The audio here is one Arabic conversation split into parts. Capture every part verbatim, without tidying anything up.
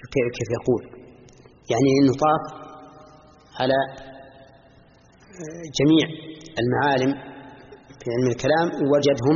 كيف يقول؟ يعني إنه طاف على جميع المعالم في علم الكلام ووجدهم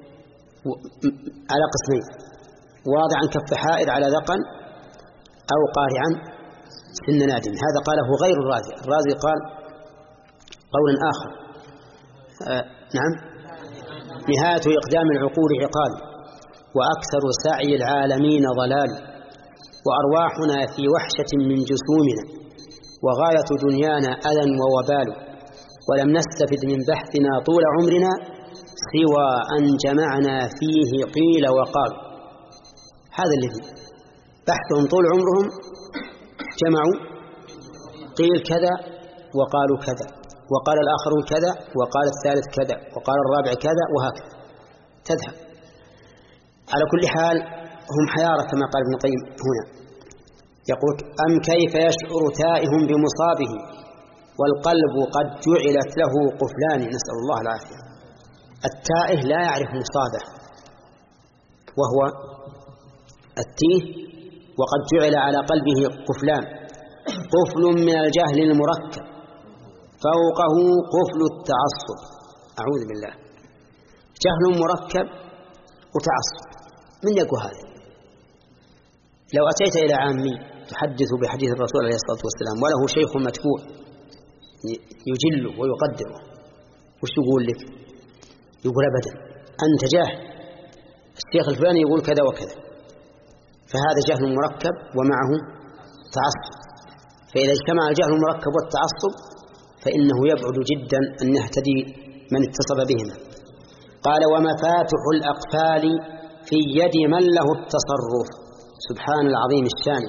على قسمين: واضعا كف حائر على ذقن، أو قارعا سن نادم. هذا قاله غير الرازي. الرازي قال قولا آخر: آه نعم نهاية إقدام العقول عقال، وأكثر سعي العالمين ضلال، وأرواحنا في وحشة من جسومنا، وغاية دنيانا أذى ووبال، ولم نستفد من بحثنا طول عمرنا سوى أن جمعنا فيه قيل وقال. هذا الذي بحثهم طول عمرهم جمعوا قيل كذا وقالوا كذا، وقال الآخرون كذا، وقال الثالث كذا، وقال الرابع كذا، وهكذا تذهب. على كل حال هم حيارى كما قال ابن القيم هنا، يقول: أم كيف يشعر تائه بمصابه والقلب قد جعلت له قفلان. نسأل الله العافية. التائه لا يعرف مصابه، وهو التيه، وقد جعل على قلبه قفلان: قفل من الجهل المركب، فوقه قفل التعصب. أعوذ بالله. جهل مركب وتعصب، من يقول هذا؟ لو أتيت إلى عامي تحدث بحديث الرسول عليه الصلاة والسلام وله شيخ متبوع يجله ويقدره، وش يقول لك؟ يقول: أبدا، أنت جاهل، الشيخ الفلاني يقول كذا وكذا. فهذا جهل مركب ومعه تعصب. فإذا اجتمع الجهل المركب والتعصب فإنه يبعد جدا أن يهتدي من اتصل بهما. قال: ومفاتح الأقفال في يد من له التصرف. سبحان العظيم الشان.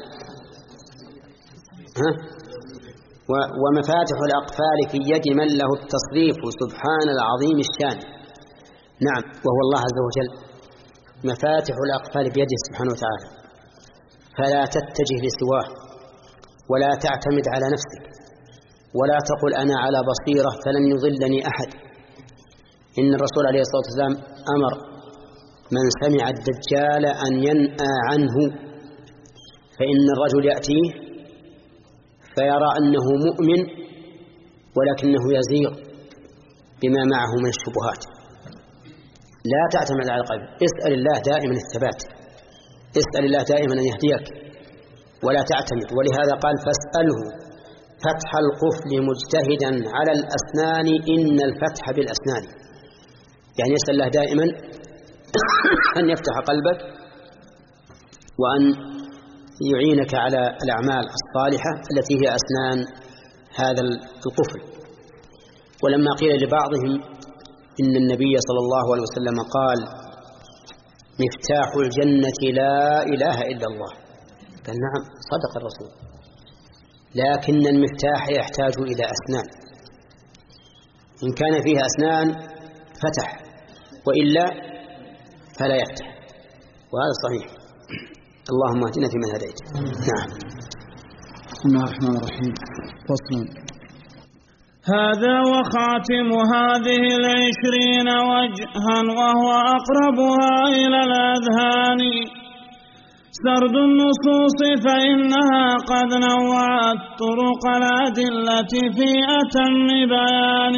ها؟ ومفاتح الأقفال في يد من له التصريف. سبحان العظيم الشان. نعم، وهو الله عز وجل. مفاتح الأقفال بيده سبحانه وتعالى، فلا تتجه لسواه، ولا تعتمد على نفسك، ولا تقل أنا على بصيرة فلن يضلني أحد. إن الرسول عليه الصلاة والسلام أمر من سمع الدجال أن ينأى عنه، فإن الرجل يأتيه فيرى أنه مؤمن ولكنه يزيغ بما معه من الشبهات. لا تعتمد على القلب، اسأل الله دائما الثبات، اسأل الله دائما أن يهديك ولا تعتمد. ولهذا قال: فاسأله فتح القفل مجتهدا على الأسنان إن الفتح بالأسنان. يعني يسأل الله دائما أن يفتح قلبك وأن يعينك على الأعمال الصالحة التي هي أسنان هذا القفل. ولما قيل لبعضهم إن النبي صلى الله عليه وسلم قال: مفتاح الجنة لا إله إلا الله، قال: نعم، صدق الرسول، لكن المفتاح يحتاج إلى أسنان. إن كان فيها أسنان فتح، وإلا فلا يفتح، وهذا صحيح. اللهم اهدنا فيمن هديت. نعم. بسم الله الرحمن الرحيم. فصل. هذا وخاتم هذه العشرين وجها، وهو أقربها إلى الأذهان، سرد النصوص فإنها قد نوعت طرق الأدلة في أتم بيان،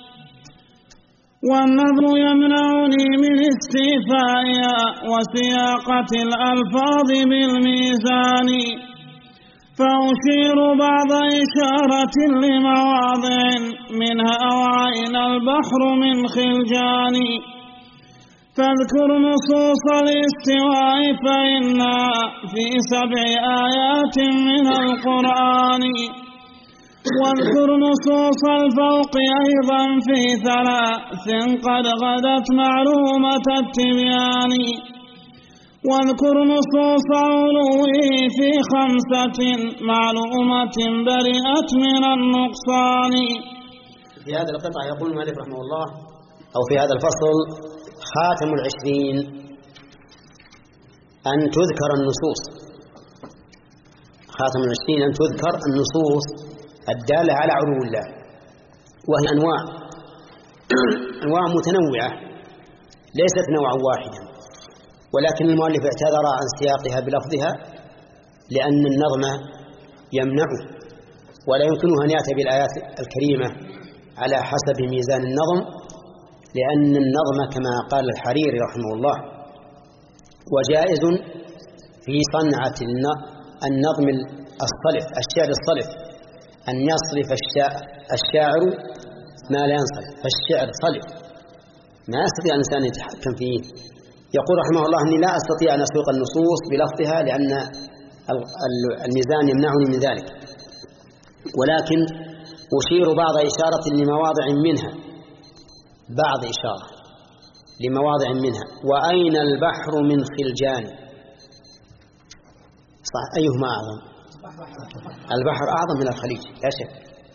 والنظر يمنعني من استيفائها وسياقة الألفاظ بالميزان، فأشير بعض إشارة لمواضع منها وعين البحر من خلجان، فاذكر نصوص الاستواء فإنها في سبع آيات من القرآن، واذكر نصوص الفوق أيضا في ثلاث قد غدت معلومة التبيان، واذكر نصوص علوه في خمسة معلومة برئت من النقصان. في هذا القطع يقول المؤلف رحمه الله، أو في هذا الفصل: خاتم العشرين أن تذكر النصوص. خاتم العشرين أن تذكر النصوص الدالة على علو الله، وهي أنواع أنواع متنوعة ليست نوعا واحدا، ولكن المؤلف اعتذر عن سياقها بلفظها لأن النظم يمنعه، ولا يمكنه أن يأتي بالآيات الكريمة على حسب ميزان النظم، لأن النظم كما قال الحريري رحمه الله وجائز في صنعة النظم الصلف، الشعر الصلف، أن يصرف الشاعر ما لا ينصرف، فالشعر صلف ما يستطيع الإنسان يتحكم فيه. يقول رحمه الله أني لا أستطيع أن أسوق النصوص بلفظها لأن الميزان يمنعني من ذلك، ولكن أشير بعض إشارة لمواضع منها، بعض إشارة لمواضع منها. وأين البحر من خلجان؟ صح، أيهما أعظم؟ البحر أعظم من الخليج لا شك.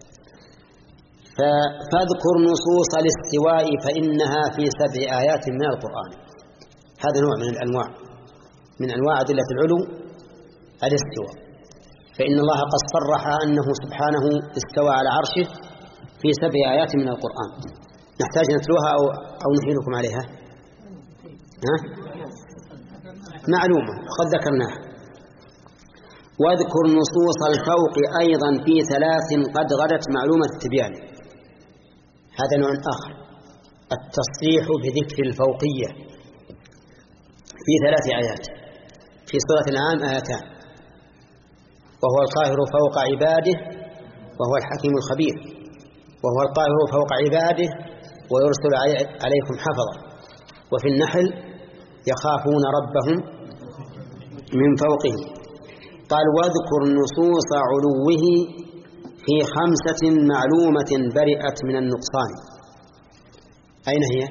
فاذكر نصوص الاستواء فإنها في سبع آيات من القرآن. هذا نوع من الأنواع من أنواع أدلة العلو الاستواء، فإن الله قد صرح أنه سبحانه استوى على عرشه في سبع آيات من القرآن. نحتاج نتلوها أو, أو نحيلكم عليها؟ ها؟ معلومة قد ذكرناها. واذكر نصوص الفوق أيضا في ثلاث قد غدت معلومة التبيان. هذا نوع آخر، التصريح بذكر الفوقية في ثلاث آيات. في سورة الأنعام آيتان، وهو القاهر فوق عباده وهو الحكيم الخبير، وهو القاهر فوق عباده ويرسل عليكم حفظا. وفي النحل يخافون ربهم من فوقهم. قال واذكر نصوص علوه في خمسة معلومة برئت من النقصان. أين هي؟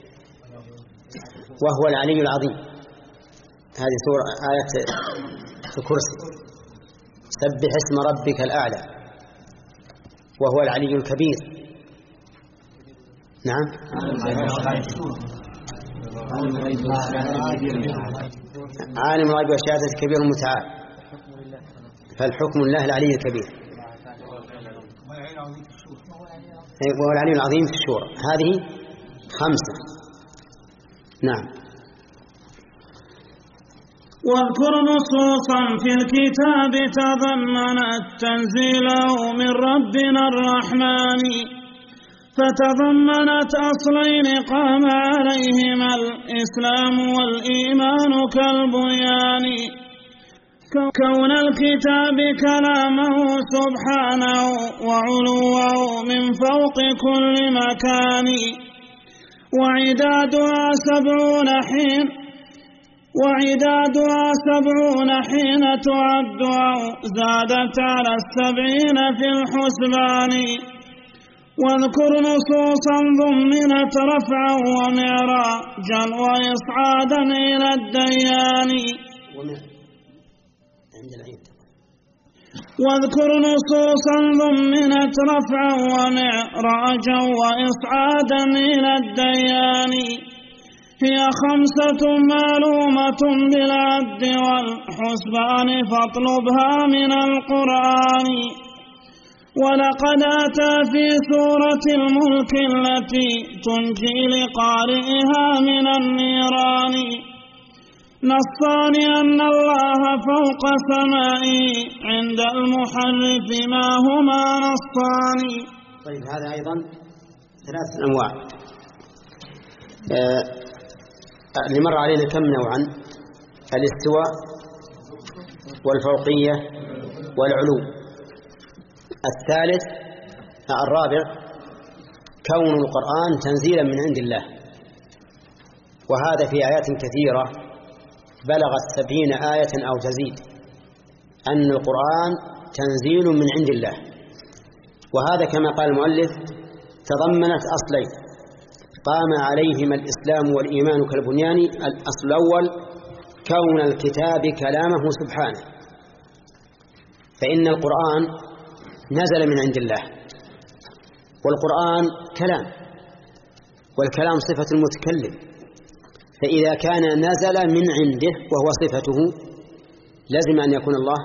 وهو العلي العظيم، هذه سورة آية الكرسي. سبح اسم ربك الأعلى، وهو العلي الكبير. نعم، عالم الغيب والشهادة الكبير المتعال، فالحكم لله العلي الكبير، وهو العلي العظيم في الشورى. هذه خمسة. نعم. واذكر نصوصا في الكتاب تضمنت تنزيله من ربنا الرحمن، فتضمنت أصلين قام عليهما الإسلام والإيمان كالبنيان. كون الكتاب كلامه سبحانه وعلوه من فوق كل مكان، وعدادها سبعون حين وعدادها سبعون حين تعد أو زادت على السبعين في الحسبان. واذكر نصوصا ضمنت رفعا ومعراجا وإصعادا إلى الديان. واذكر نصوصا ضمنت رفعا ومعراجا وإصعادا إلى الديان. هي خمسة معلومة بالعد والحسبان فاطلبها من القرآن. ولقد أتى في سورة الملك التي تنجي لقارئها من النيران نصان أن الله فوق سمائه عند المحرف ما هما نصان. طيب، هذا أيضا ثلاث أنواع. آه اللي مر علينا كم نوعا؟ الاستواء والفوقية والعلو. الثالث الرابع كون القرآن تنزيلا من عند الله، وهذا في آيات كثيرة بلغت سبعين آية أو تزيد، أن القرآن تنزيل من عند الله. وهذا كما قال المؤلف تضمنت أصلين قام عليهما الإسلام والإيمان كالبنيان. الأصل الأول كون الكتاب كلامه سبحانه، فإن القرآن نزل من عند الله، والقرآن كلام، والكلام صفة المتكلم، فإذا كان نزل من عنده وهو صفته لازم أن يكون الله.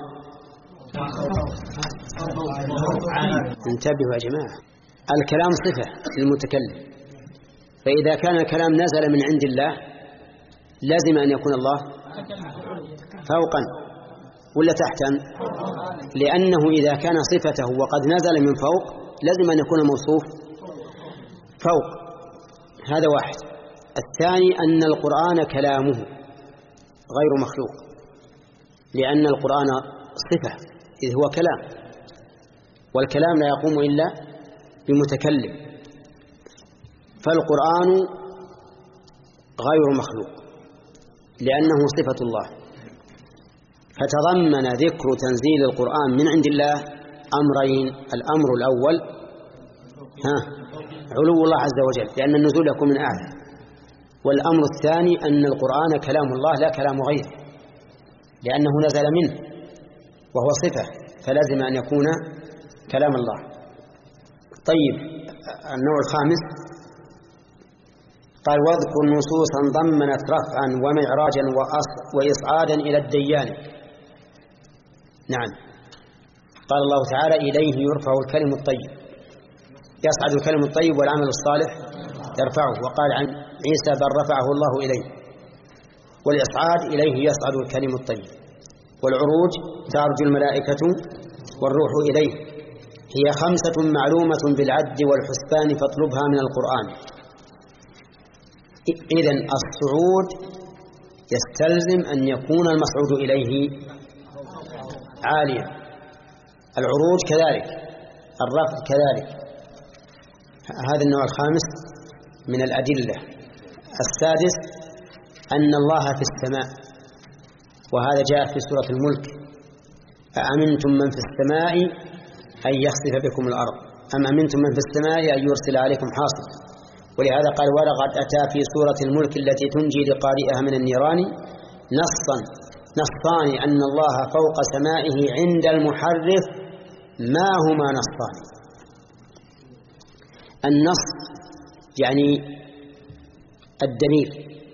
انتبهوا يا جماعة، الكلام صفة للمتكلم، فإذا كان الكلام نزل من عند الله لازم أن يكون الله فوقا ولا تحتا؟ لأنه إذا كان صفته وقد نزل من فوق لازم أن يكون موصوف فوق. هذا واحد. الثاني أن القرآن كلامه غير مخلوق، لأن القرآن صفة إذ هو كلام، والكلام لا يقوم إلا بمتكلم، فالقرآن غير مخلوق لأنه صفة الله. فتضمن ذكر تنزيل القرآن من عند الله أمرين: الأمر الأول ها علو الله عز وجل لأن النزول يكون من أعلى، والأمر الثاني أن القرآن كلام الله لا كلام غيره لأنه نزل منه وهو صفة، فلازم أن يكون كلام الله. طيب، النوع الخامس قال: واذكر نصوصا ضمنت رفعا ومعراجا وإصعادا إلى الديان. نعم، قال الله تعالى: إليه يرفع الكلم الطيب، يصعد الكلم الطيب والعمل الصالح يرفعه. وقال عن عيسى: بل رفعه الله إليه. والإصعاد إليه يصعد الكلم الطيب، والعروج تعرج الملائكة والروح إليه. هي خمسة معلومة بالعد والحسبان فاطلبها من القرآن. إذن الصعود يستلزم أن يكون المصعود إليه عاليا، العروج كذلك، الرفع كذلك. هذا النوع الخامس من الأدلة. السادس أن الله في السماء، وهذا جاء في سورة الملك: أأمنتم من في السماء أن يخسف بكم الأرض أم أمنتم من في السماء أن يرسل عليكم حاصب. ولهذا قال: ولقد أتى في سورة الملك التي تنجي لقارئها من النيران نصا نصان أن الله فوق سمائه عند المحرف ما هما نصان. النص يعني الدليل،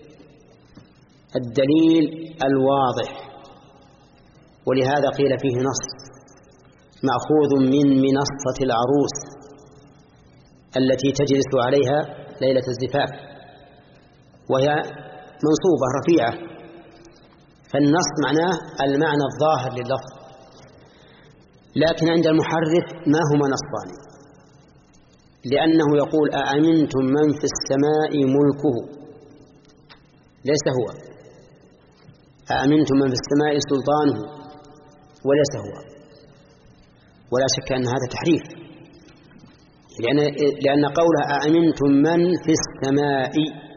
الدليل الواضح، ولهذا قيل فيه نص مأخوذ من منصة العروس التي تجلس عليها ليلة الزفاف، وهي منصوبة رفيعة، فالنص معناه المعنى الظاهر لللفظ. لكن عند المحرف ما هما نصان، لأنه يقول: أأمنتم من في السماء ملكه، ليس هو. أأمنتم من في السماء سلطانه، وليس هو. ولا شك أن هذا تحريف، لأن, لأن قولها أأمنتم من في السماء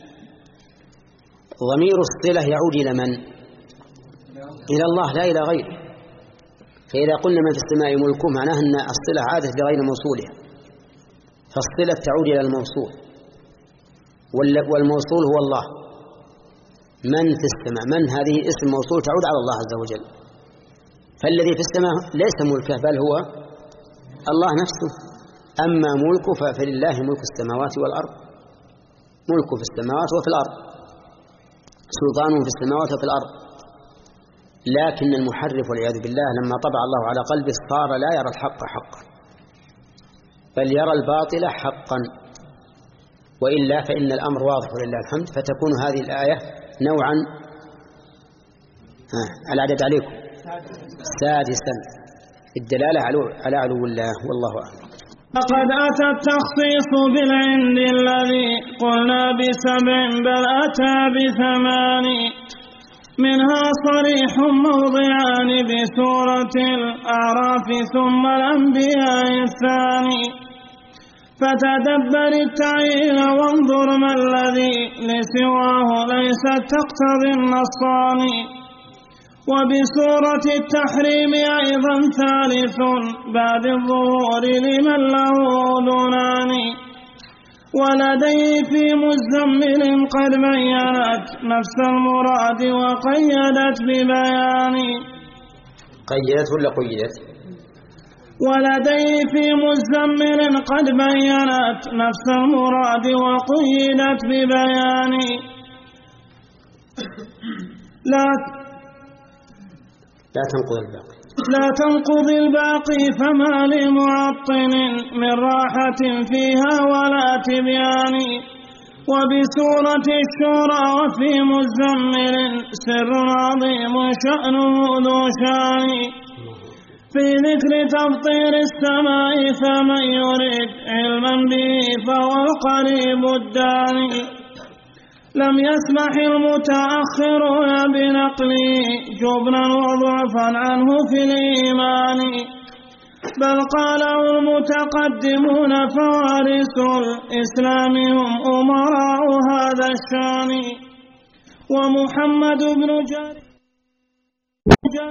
ضمير الصلة يعود إلى من؟ إلى الله لا إلى غيره. فإذا قلنا من في السماء ملكه معناه أن الصلة عادت لغير موصولها، فالصلة تعود إلى الموصول، والموصول هو الله. من في السماء، من هذه اسم موصول تعود على الله عز وجل، فالذي في السماء ليس ملكه بل هو الله نفسه. أما ملكه فلله ملك السماوات والأرض، ملكه في السماوات وفي الأرض، سلطانه في السماوات وفي الأرض. لكن المحرف والعياذ بالله لما طبع الله على قلبه صار لا يرى الحق حقا بل يرى الباطل حقا، وإلا فإن الأمر واضح ولله الحمد. فتكون هذه الآية نوعا ها العدد عليكم سادسا الدلالة على علو الله، والله أعلم. فقد أتى التخصيص بالعند الذي قلنا بسبع بل أتى بثمان، منها صريح موضعان بسورة الأعراف ثم الأنبياء الثاني. فتدبر التعيين وانظر ما الذي لسواه ليس تقتضي النصان. وبسورة التحريم أيضا ثالث بعد الظهور لمن له أذنان. ولديه في مزمل قد بينت نفس المراد وقيدت ببيان. قيدت ولا قيدت؟ ولديه في مزمل قد بينت نفس المراد وقيدت ببيان. لا لا تنقض الباقي لا تنقض الباقي فما لمعطل من راحة فيها ولا تبيان. وبسورة الشورى وفي مزمل سر عظيم شأنه ذو شان في ذكر تفطير السماء فمن يريد علما به فهو القريب الداني لم يسمح المتأخرون بنقله جبنا وضعفا عنه في الإيمان بل قاله المتقدمون فوارث الإسلام هم أمراء هذا الشان ومحمد بن جرير